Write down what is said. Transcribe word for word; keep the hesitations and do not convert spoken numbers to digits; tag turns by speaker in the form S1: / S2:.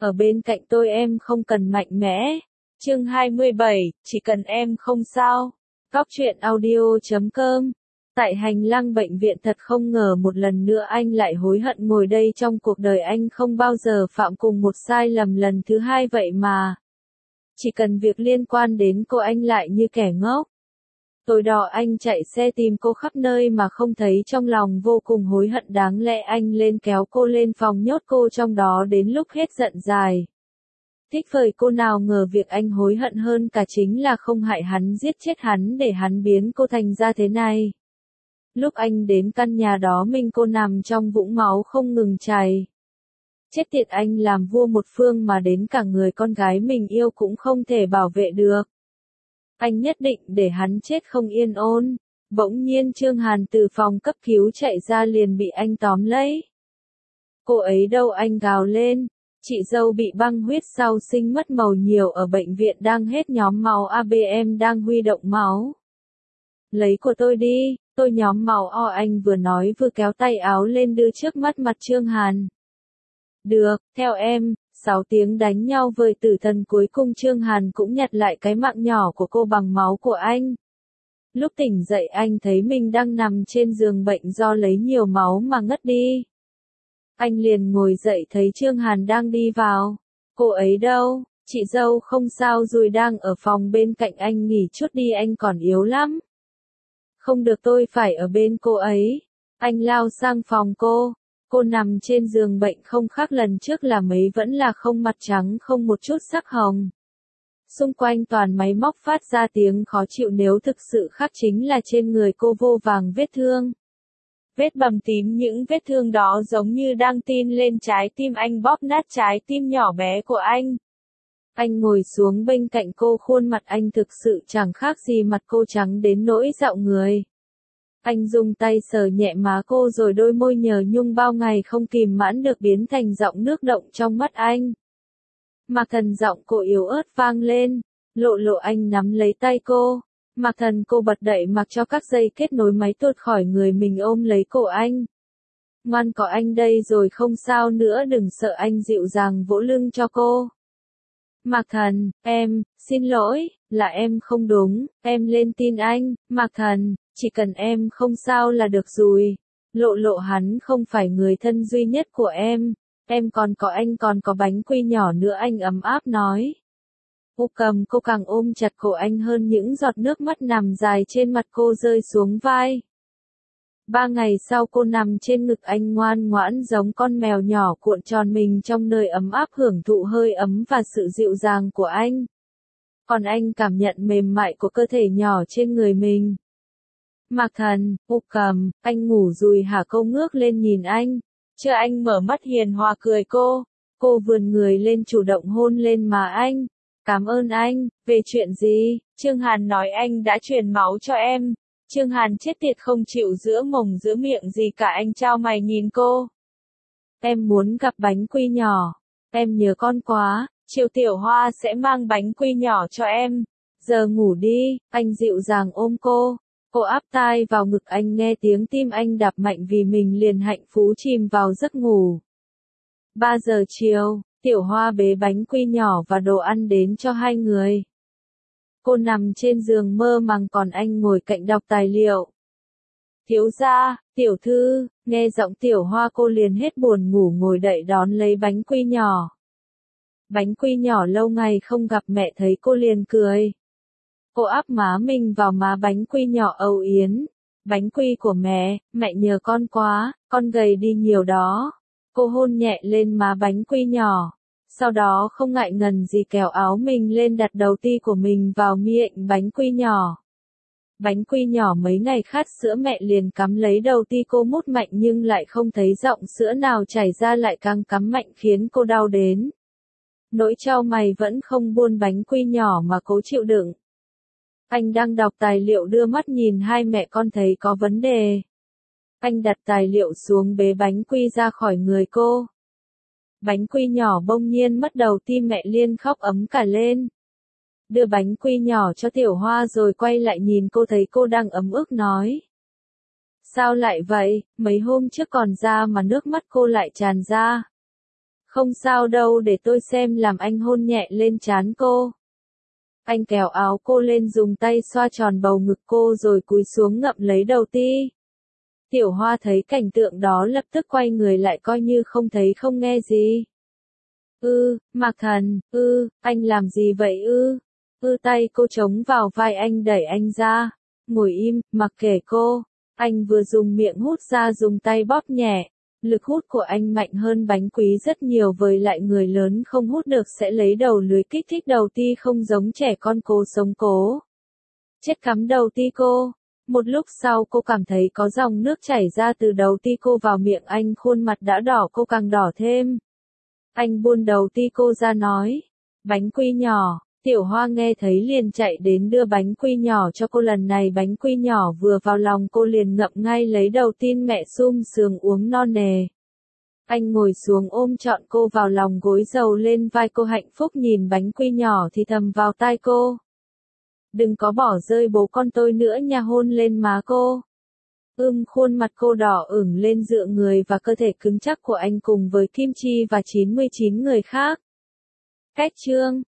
S1: Ở bên cạnh tôi em không cần mạnh mẽ. Chương hai mươi bảy, chỉ cần em không sao. Góc truyện audio chấm com. Tại hành lang bệnh viện thật không ngờ một lần nữa anh lại hối hận ngồi đây, trong cuộc đời anh không bao giờ phạm cùng một sai lầm lần thứ hai vậy mà. Chỉ cần việc liên quan đến cô anh lại như kẻ ngốc. Tối đó anh chạy xe tìm cô khắp nơi mà không thấy, trong lòng vô cùng hối hận, đáng lẽ anh lên kéo cô lên phòng nhốt cô trong đó đến lúc hết giận dài. Thích vời cô, nào ngờ việc anh hối hận hơn cả chính là không hại hắn, giết chết hắn để hắn biến cô thành ra thế này. Lúc anh đến căn nhà đó mình cô nằm trong vũng máu không ngừng chảy. Chết tiệt, anh làm vua một phương mà đến cả người con gái mình yêu cũng không thể bảo vệ được. Anh nhất định để hắn chết không yên ổn. Bỗng nhiên Trương Hàn từ phòng cấp cứu chạy ra liền bị anh tóm lấy. Cô ấy đâu, anh gào lên. Chị dâu bị băng huyết sau sinh mất màu nhiều, ở bệnh viện đang hết nhóm máu, a bê em đang huy động máu. Lấy của tôi đi, tôi nhóm máu o, anh vừa nói vừa kéo tay áo lên đưa trước mắt mặt Trương Hàn. Được, theo em. Sáu tiếng đánh nhau với tử thần, cuối cùng Trương Hàn cũng nhặt lại cái mạng nhỏ của cô bằng máu của anh. Lúc tỉnh dậy anh thấy mình đang nằm trên giường bệnh do lấy nhiều máu mà ngất đi. Anh liền ngồi dậy thấy Trương Hàn đang đi vào. Cô ấy đâu? Chị dâu không sao rồi, đang ở phòng bên cạnh anh, nghỉ chút đi, anh còn yếu lắm. Không được, tôi phải ở bên cô ấy. Anh lao sang phòng cô. Cô nằm trên giường bệnh không khác lần trước là mấy, vẫn là không, mặt trắng không một chút sắc hồng. Xung quanh toàn máy móc phát ra tiếng khó chịu, nếu thực sự khác chính là trên người cô vô vàng vết thương. Vết bầm tím, những vết thương đó giống như đang tin lên trái tim anh, bóp nát trái tim nhỏ bé của anh. Anh ngồi xuống bên cạnh cô, khuôn mặt anh thực sự chẳng khác gì mặt cô, trắng đến nỗi dạo người. Anh dùng tay sờ nhẹ má cô rồi đôi môi nhờ nhung bao ngày không kìm mãn được biến thành giọng nước động trong mắt anh. Mạc Thần, giọng cô yếu ớt vang lên. Lộ Lộ, anh nắm lấy tay cô. Mạc Thần, cô bật đậy mặc cho các dây kết nối máy tuột khỏi người mình, ôm lấy cổ anh. Ngoan, có anh đây rồi, không sao nữa, đừng sợ, anh dịu dàng vỗ lưng cho cô. Mạc Thần, em, xin lỗi, là em không đúng, em lên tin anh. Mạc Thần, chỉ cần em không sao là được rồi. Lộ Lộ, hắn không phải người thân duy nhất của em. Em còn có anh, còn có bánh quy nhỏ nữa, anh ấm áp nói. Cô cầm cô càng ôm chặt cổ anh hơn, những giọt nước mắt nằm dài trên mặt cô rơi xuống vai. Ba ngày sau cô nằm trên ngực anh ngoan ngoãn giống con mèo nhỏ, cuộn tròn mình trong nơi ấm áp, hưởng thụ hơi ấm và sự dịu dàng của anh. Còn anh cảm nhận mềm mại của cơ thể nhỏ trên người mình. Mạc Thần, cô cầm, anh ngủ rồi hả? Cô ngước lên nhìn anh. Chờ anh mở mắt hiền hòa cười cô. Cô vươn người lên chủ động hôn lên má anh. Cảm ơn anh. Về chuyện gì? Trương Hàn nói anh đã truyền máu cho em. Trương Hàn chết tiệt không chịu giữa mồm giữa miệng gì cả, anh trao mày nhìn cô. Em muốn gặp bánh quy nhỏ. Em nhớ con quá. Triệu Tiểu Hoa sẽ mang bánh quy nhỏ cho em. Giờ ngủ đi. Anh dịu dàng ôm cô. Cô áp tai vào ngực anh, nghe tiếng tim anh đập mạnh vì mình liền hạnh phúc chìm vào giấc ngủ. Ba giờ chiều, Tiểu Hoa bế bánh quy nhỏ và đồ ăn đến cho hai người. Cô nằm trên giường mơ màng, còn anh ngồi cạnh đọc tài liệu. Thiếu gia, tiểu thư, nghe giọng Tiểu Hoa cô liền hết buồn ngủ, ngồi dậy đón lấy bánh quy nhỏ. Bánh quy nhỏ lâu ngày không gặp, mẹ thấy cô liền cười. Cô áp má mình vào má bánh quy nhỏ âu yếm. Bánh quy của mẹ, mẹ nhớ con quá, con gầy đi nhiều đó. Cô hôn nhẹ lên má bánh quy nhỏ. Sau đó không ngại ngần gì kéo áo mình lên, đặt đầu ti của mình vào miệng bánh quy nhỏ. Bánh quy nhỏ mấy ngày khát sữa, mẹ liền cắm lấy đầu ti cô mút mạnh nhưng lại không thấy giọng sữa nào chảy ra, lại càng cắm mạnh khiến cô đau đến. Nỗi trao mày vẫn không buông bánh quy nhỏ mà cố chịu đựng. Anh đang đọc tài liệu đưa mắt nhìn hai mẹ con thấy có vấn đề. Anh đặt tài liệu xuống, bế bánh quy ra khỏi người cô. Bánh quy nhỏ bỗng nhiên mất đầu ti, mẹ liên khóc ấm cả lên. Đưa bánh quy nhỏ cho Tiểu Hoa rồi quay lại nhìn cô, thấy cô đang ấm ức nói. Sao lại vậy, mấy hôm trước còn ra mà nước mắt cô lại tràn ra. Không sao đâu, để tôi xem, làm anh hôn nhẹ lên trán cô. Anh kéo áo cô lên, dùng tay xoa tròn bầu ngực cô rồi cúi xuống ngậm lấy đầu ti. Tiểu Hoa thấy cảnh tượng đó lập tức quay người lại coi như không thấy không nghe gì. Ư, Mạc Thần, ư, anh làm gì vậy ư? Ư, tay cô chống vào vai anh, đẩy anh ra. Ngồi im, mặc kệ cô. Anh vừa dùng miệng hút ra dùng tay bóp nhẹ. Lực hút của anh mạnh hơn bánh quý rất nhiều, với lại người lớn không hút được sẽ lấy đầu lưới kích thích đầu ti, không giống trẻ con cố sống cố. Chết cắm đầu ti cô. Một lúc sau cô cảm thấy có dòng nước chảy ra từ đầu ti cô vào miệng anh, khuôn mặt đã đỏ, cô càng đỏ thêm. Anh buông đầu ti cô ra nói, bánh quy nhỏ. Tiểu Hoa nghe thấy liền chạy đến đưa bánh quy nhỏ cho cô, lần này bánh quy nhỏ vừa vào lòng cô liền ngậm ngay lấy đầu tin mẹ sum sướng uống non nề. Anh ngồi xuống ôm trọn cô vào lòng, gối dầu lên vai cô, hạnh phúc nhìn bánh quy nhỏ thì thầm vào tai cô. Đừng có bỏ rơi bố con tôi nữa nha, hôn lên má cô. Ưm, khuôn mặt cô đỏ ửng lên, dựa người và cơ thể cứng chắc của anh cùng với Kim Chi và chín mươi chín người khác. Cách chương